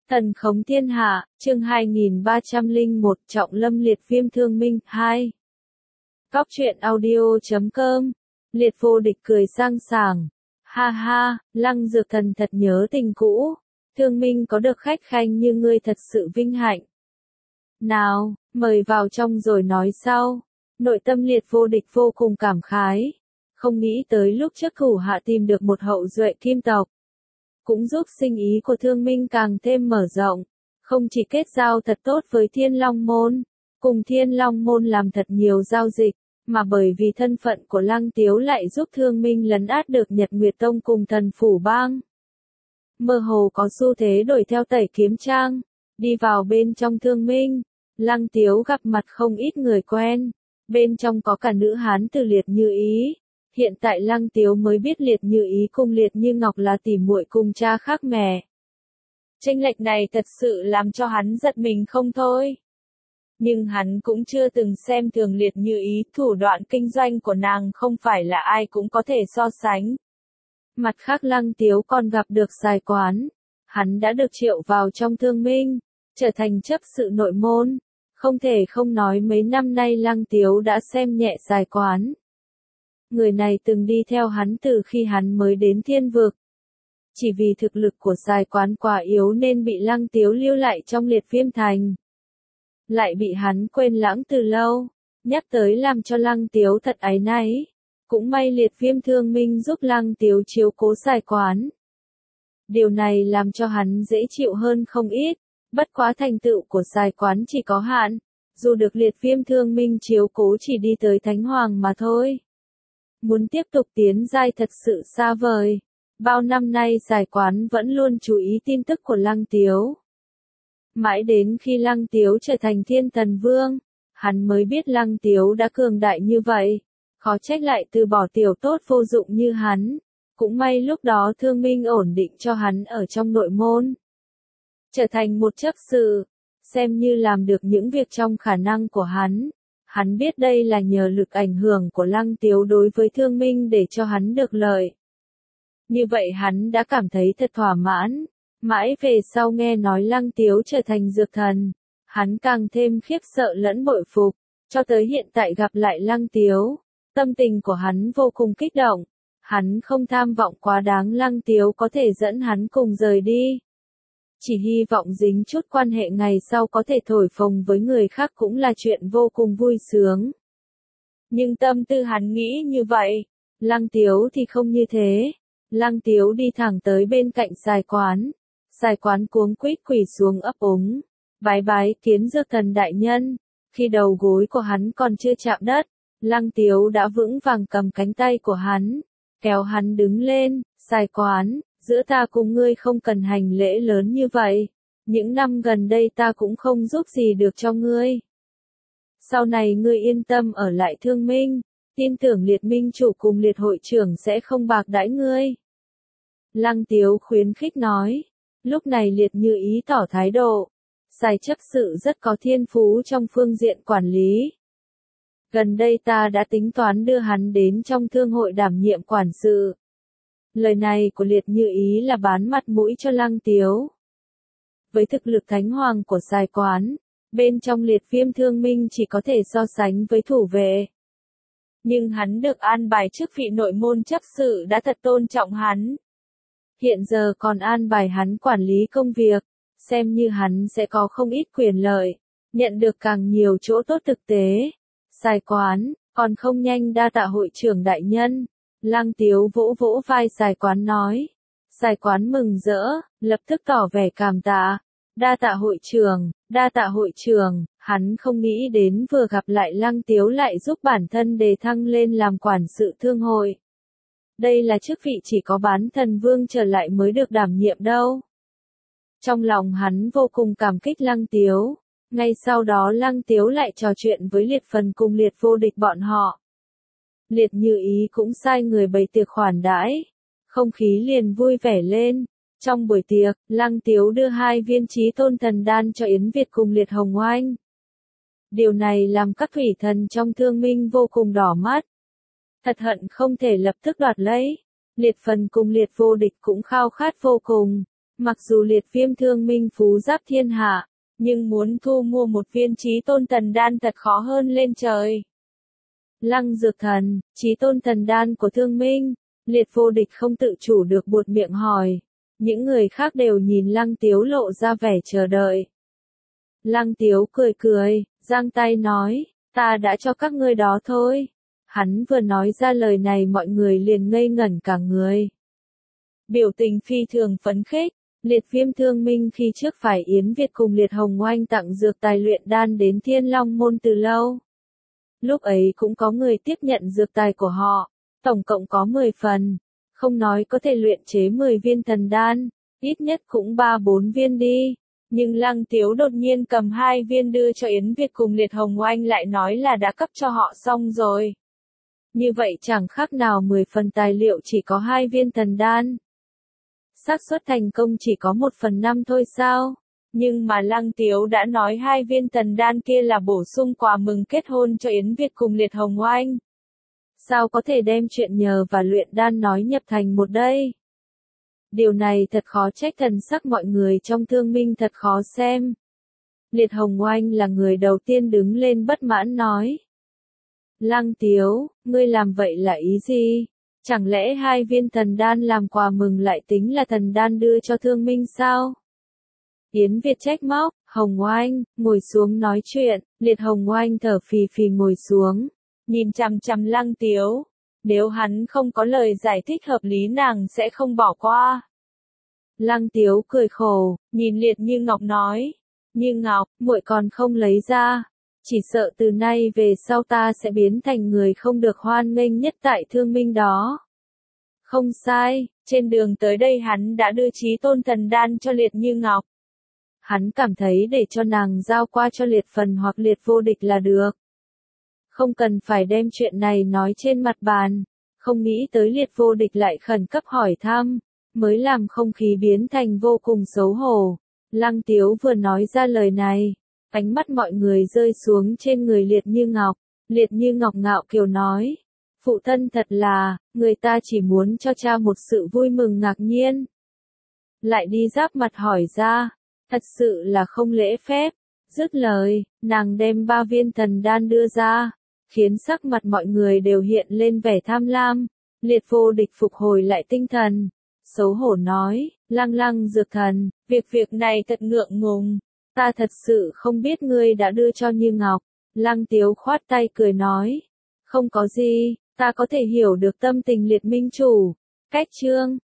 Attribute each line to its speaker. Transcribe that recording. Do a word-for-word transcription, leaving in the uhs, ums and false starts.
Speaker 1: Thần khống thiên hạ, chương hai nghìn ba trăm lẻ một, Trọng Lâm liệt viêm thương minh, hai. Cóc truyện audio chấm com, liệt vô địch cười sang sảng. Ha ha, Lăng Dược Thần thật nhớ tình cũ, thương minh có được khách khanh như ngươi thật sự vinh hạnh. Nào, mời vào trong rồi nói sau. Nội tâm liệt vô địch vô cùng cảm khái. Không nghĩ tới lúc trước thủ hạ tìm được một hậu duệ kim tộc. Cũng giúp sinh ý của thương minh càng thêm mở rộng. Không chỉ kết giao thật tốt với Thiên Long Môn, cùng Thiên Long Môn làm thật nhiều giao dịch, mà bởi vì thân phận của Lăng Tiếu lại giúp thương minh lấn át được Nhật Nguyệt Tông cùng Thần Phủ Bang. Mơ hồ có xu thế đổi theo Tẩy Kiếm Trang, đi vào bên trong thương minh. Lăng Tiếu gặp mặt không ít người quen, bên trong có cả nữ hán từ Liệt Như Ý. Hiện tại Lăng Tiếu mới biết Liệt Như Ý cùng Liệt Như Ngọc là tỉ muội cùng cha khác mẹ. Chênh lệch này thật sự làm cho hắn giật mình không thôi. Nhưng hắn cũng chưa từng xem thường Liệt Như Ý, thủ đoạn kinh doanh của nàng không phải là ai cũng có thể so sánh. Mặt khác Lăng Tiếu còn gặp được Sài Quán, hắn đã được triệu vào trong thương minh, trở thành chấp sự nội môn. Không thể không nói mấy năm nay Lăng Tiếu đã xem nhẹ Sài Quán. Người này từng đi theo hắn từ khi hắn mới đến thiên vực. Chỉ vì thực lực của Sài Quán quá yếu nên bị Lăng Tiếu lưu lại trong liệt viêm thành. Lại bị hắn quên lãng từ lâu, nhắc tới làm cho Lăng Tiếu thật áy náy. Cũng may liệt viêm thương minh giúp Lăng Tiếu chiếu cố Sài Quán. Điều này làm cho hắn dễ chịu hơn không ít, bất quá thành tựu của Sài Quán chỉ có hạn, dù được liệt viêm thương minh chiếu cố chỉ đi tới Thánh Hoàng mà thôi. Muốn tiếp tục tiến giai thật sự xa vời. Bao năm nay Sài Quán vẫn luôn chú ý tin tức của Lăng Tiếu. Mãi đến khi Lăng Tiếu trở thành Thiên Thần Vương, hắn mới biết Lăng Tiếu đã cường đại như vậy. Khó trách lại từ bỏ tiểu tốt vô dụng như hắn. Cũng may lúc đó thương minh ổn định cho hắn ở trong nội môn. Trở thành một chấp sự, xem như làm được những việc trong khả năng của hắn. Hắn biết đây là nhờ lực ảnh hưởng của Lăng Tiếu đối với thương minh để cho hắn được lợi. Như vậy hắn đã cảm thấy thật thỏa mãn. Mãi về sau nghe nói Lăng Tiếu trở thành dược thần, hắn càng thêm khiếp sợ lẫn bội phục. Cho tới hiện tại gặp lại Lăng Tiếu, tâm tình của hắn vô cùng kích động. Hắn không tham vọng quá đáng Lăng Tiếu có thể dẫn hắn cùng rời đi. Chỉ hy vọng dính chút quan hệ ngày sau có thể thổi phồng với người khác cũng là chuyện vô cùng vui sướng. Nhưng tâm tư hắn nghĩ như vậy, Lăng Tiếu thì không như thế. Lăng Tiếu đi thẳng tới bên cạnh Sài Quán. Sài Quán cuống quýt quỳ xuống ấp úng. Bái bái kiến dược thần đại nhân. Khi đầu gối của hắn còn chưa chạm đất, Lăng Tiếu đã vững vàng cầm cánh tay của hắn, kéo hắn đứng lên. Sài Quán, giữa ta cùng ngươi không cần hành lễ lớn như vậy. Những năm gần đây ta cũng không giúp gì được cho ngươi. Sau này ngươi yên tâm ở lại thương minh, tin tưởng liệt minh chủ cùng liệt hội trưởng sẽ không bạc đãi ngươi. Lăng Tiếu khuyến khích nói. Lúc này Liệt Như Ý tỏ thái độ. Sài chấp sự rất có thiên phú trong phương diện quản lý. Gần đây ta đã tính toán đưa hắn đến trong thương hội đảm nhiệm quản sự. Lời này của Liệt Như Ý là bán mặt mũi cho Lăng Tiếu. Với thực lực Thánh Hoàng của Sài Quán, bên trong liệt viêm thương minh chỉ có thể so sánh với thủ vệ. Nhưng hắn được an bài chức vị nội môn chấp sự đã thật tôn trọng hắn. Hiện giờ còn an bài hắn quản lý công việc, xem như hắn sẽ có không ít quyền lợi, nhận được càng nhiều chỗ tốt thực tế. Sài Quán, còn không nhanh đa tạ hội trưởng đại nhân. Lăng Tiếu vỗ vỗ vai Sài Quán nói. Sài Quán mừng rỡ, lập tức tỏ vẻ cảm tạ. Đa tạ hội trưởng, đa tạ hội trưởng. Hắn không nghĩ đến vừa gặp lại Lăng Tiếu lại giúp bản thân đề thăng lên làm quản sự thương hội. Đây là chức vị chỉ có bán thần vương trở lại mới được đảm nhiệm đâu. Trong lòng hắn vô cùng cảm kích Lăng Tiếu. Ngay sau đó Lăng Tiếu lại trò chuyện với Liệt Phần cùng Liệt Vô Địch bọn họ. Liệt Như Ý cũng sai người bày tiệc khoản đãi. Không khí liền vui vẻ lên. Trong buổi tiệc, Lăng Tiếu đưa hai viên chí tôn thần đan cho Yến Việt cùng Liệt Hồng Oanh. Điều này làm các thủy thần trong thương minh vô cùng đỏ mắt. Thật hận không thể lập tức đoạt lấy. Liệt Phần cùng Liệt Vô Địch cũng khao khát vô cùng. Mặc dù liệt viêm thương minh phú giáp thiên hạ, nhưng muốn thu mua một viên chí tôn thần đan thật khó hơn lên trời. Lăng Dược Thần, chí tôn thần đan của thương minh, liệt vô địch không tự chủ được buột miệng hỏi. Những người khác đều nhìn Lăng Tiếu lộ ra vẻ chờ đợi. Lăng Tiếu cười cười, giang tay nói, ta đã cho các ngươi đó thôi. Hắn vừa nói ra lời này mọi người liền ngây ngẩn cả người. Biểu tình phi thường phấn khích, liệt viêm thương minh khi trước phải Yến Việt cùng liệt hồng oanh tặng dược tài luyện đan đến Thiên Long Môn từ lâu. Lúc ấy cũng có người tiếp nhận dược tài của họ, tổng cộng có mười phần, không nói có thể luyện chế mười viên thần đan, ít nhất cũng ba bốn viên đi. Nhưng Lăng Tiếu đột nhiên cầm hai viên đưa cho Yến Việt cùng liệt hồng oanh lại nói là đã cấp cho họ xong rồi. Như vậy chẳng khác nào mười phần tài liệu chỉ có hai viên thần đan. Xác suất thành công chỉ có một phần năm thôi sao? Nhưng mà Lăng Tiếu đã nói hai viên thần đan kia là bổ sung quà mừng kết hôn cho Yến Việt cùng liệt hồng oanh. Sao có thể đem chuyện nhờ và luyện đan nói nhập thành một đây? Điều này thật khó trách thần sắc mọi người trong thương minh thật khó xem. Liệt hồng oanh là người đầu tiên đứng lên bất mãn nói. Lăng Tiếu, ngươi làm vậy là ý gì? Chẳng lẽ hai viên thần đan làm quà mừng lại tính là thần đan đưa cho thương minh sao? Yến Việt trách móc, Hồng Oanh, ngồi xuống nói chuyện, liệt Hồng Oanh thở phì phì ngồi xuống, nhìn chằm chằm Lăng Tiếu. Nếu hắn không có lời giải thích hợp lý nàng sẽ không bỏ qua. Lăng Tiếu cười khổ, nhìn liệt Như Ngọc nói. Như Ngọc, muội còn không lấy ra. Chỉ sợ từ nay về sau ta sẽ biến thành người không được hoan nghênh nhất tại thương minh đó. Không sai, trên đường tới đây hắn đã đưa chí tôn thần đan cho liệt Như Ngọc. Hắn cảm thấy để cho nàng giao qua cho liệt phần hoặc liệt vô địch là được. Không cần phải đem chuyện này nói trên mặt bàn. Không nghĩ tới liệt vô địch lại khẩn cấp hỏi thăm, mới làm không khí biến thành vô cùng xấu hổ. Lăng Tiếu vừa nói ra lời này, ánh mắt mọi người rơi xuống trên người liệt Như Ngọc. Liệt Như Ngọc ngạo kiều nói, phụ thân thật là, người ta chỉ muốn cho cha một sự vui mừng ngạc nhiên. Lại đi giáp mặt hỏi ra, thật sự là không lễ phép. Dứt lời, nàng đem ba viên thần đan đưa ra, khiến sắc mặt mọi người đều hiện lên vẻ tham lam. Liệt vô địch phục hồi lại tinh thần, xấu hổ nói, Lăng Lăng Dược Thần, việc việc này thật ngượng ngùng, ta thật sự không biết ngươi đã đưa cho Như Ngọc. Lăng Tiếu khoát tay cười nói, không có gì, ta có thể hiểu được tâm tình liệt minh chủ. Cách chương